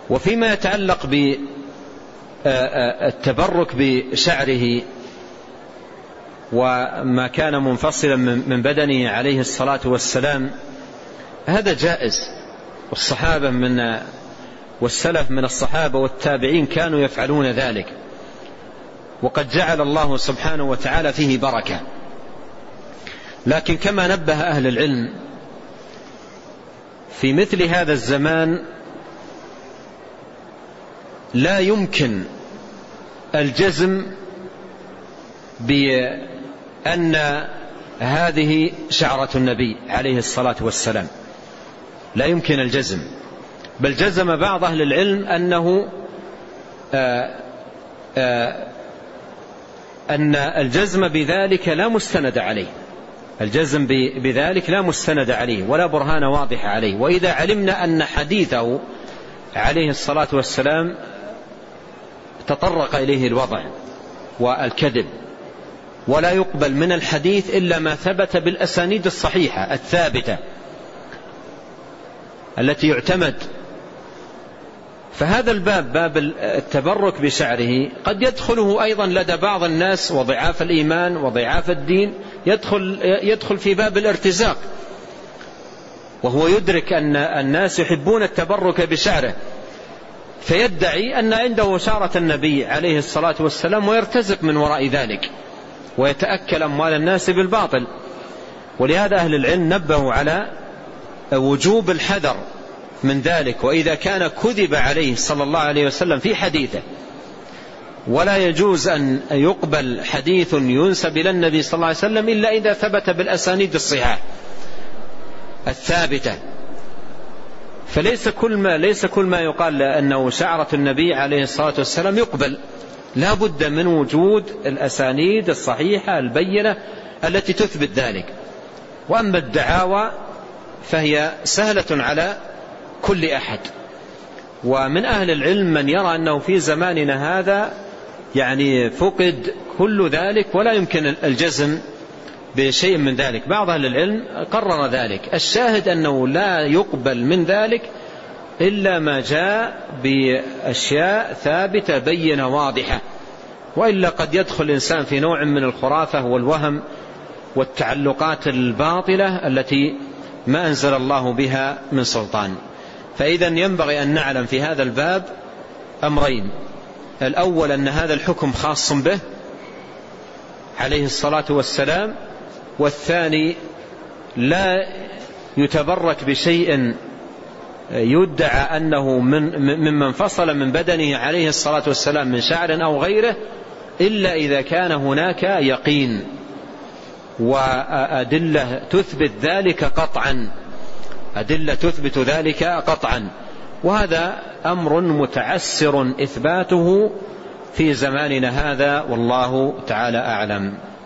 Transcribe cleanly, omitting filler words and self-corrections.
وفيما يتعلق بالتبرك بشعره وما كان منفصلا من بدنه عليه الصلاة والسلام، هذا جائز، والصحابة والسلف من الصحابة والتابعين كانوا يفعلون ذلك، وقد جعل الله سبحانه وتعالى فيه بركة. لكن كما نبه أهل العلم، في مثل هذا الزمان لا يمكن الجزم بأن هذه شعرة النبي عليه الصلاة والسلام، لا يمكن الجزم، بل جزم بعض أهل العلم أن الجزم بذلك لا مستند عليه، الجزم بذلك لا مستند عليه ولا برهان واضح عليه. وإذا علمنا أن حديثه عليه الصلاة والسلام تطرق إليه الوضع والكذب، ولا يقبل من الحديث إلا ما ثبت بالأسانيد الصحيحة الثابتة التي يعتمد، فهذا الباب، باب التبرك بشعره، قد يدخله أيضا لدى بعض الناس وضعاف الإيمان وضعاف الدين، يدخل في باب الارتزاق، وهو يدرك أن الناس يحبون التبرك بشعره، فيدعي أن عنده شعرة النبي عليه الصلاة والسلام ويرتزق من وراء ذلك ويتأكل أموال الناس بالباطل. ولهذا أهل العلم نبهوا على وجوب الحذر من ذلك، وإذا كان كذب عليه صلى الله عليه وسلم في حديثه، ولا يجوز أن يقبل حديث ينسب إلى النبي صلى الله عليه وسلم إلا إذا ثبت بالأسانيد الصحيحة الثابتة. فليس كل ما يقال أنه شعرة النبي عليه الصلاة والسلام يقبل، لا بد من وجود الأسانيد الصحيحة البينة التي تثبت ذلك. وأما الدعاوى فهي سهلة على كل أحد، ومن أهل العلم من يرى أنه في زماننا هذا يعني فقد كل ذلك ولا يمكن الجزم بشيء من ذلك. بعض أهل العلم قرر ذلك. الشاهد أنه لا يقبل من ذلك إلا ما جاء بأشياء ثابتة بينة واضحة، وإلا قد يدخل الإنسان في نوع من الخرافة والوهم والتعلقات الباطلة التي ما أنزل الله بها من سلطان. فإذا ينبغي أن نعلم في هذا الباب أمرين: الأول أن هذا الحكم خاص به عليه الصلاة والسلام، والثاني لا يتبرك بشيء يدعى أنه ممن فصل من بدنه عليه الصلاة والسلام من شعر أو غيره إلا إذا كان هناك يقين وأدلة تثبت ذلك قطعا، أدلة تثبت ذلك قطعا. وهذا أمر متعسر إثباته في زماننا هذا، والله تعالى أعلم.